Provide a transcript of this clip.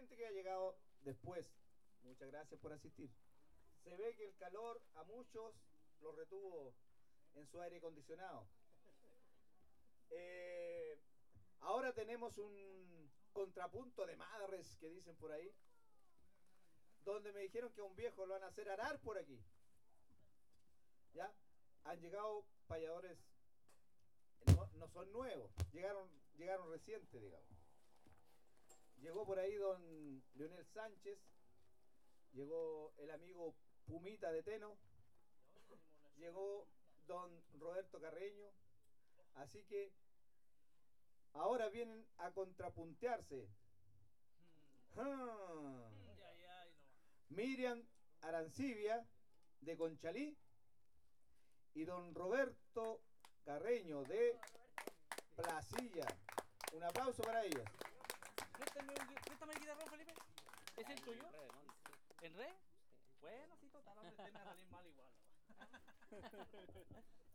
gente que ha llegado después, muchas gracias por asistir. Se ve que el calor a muchos los retuvo en su aire acondicionado. Ahora tenemos un contrapunto de madres que dicen por ahí, donde me dijeron que a un viejo lo van a hacer arar por aquí. ¿Ya? Han llegado payadores, no son nuevos, llegaron recientes, digamos. Llegó por ahí don Leonel Sánchez, llegó el amigo Pumita de Teno, llegó don Roberto Carreño, así que ahora vienen a contrapuntearse. Miriam Arancibia de Conchalí y don Roberto Carreño de Placilla. Un aplauso para ellos. Préstame el guitarrón, Felipe. ¿Es el tuyo? ¿En re? Bueno, sí, total, me va a salir mal igual.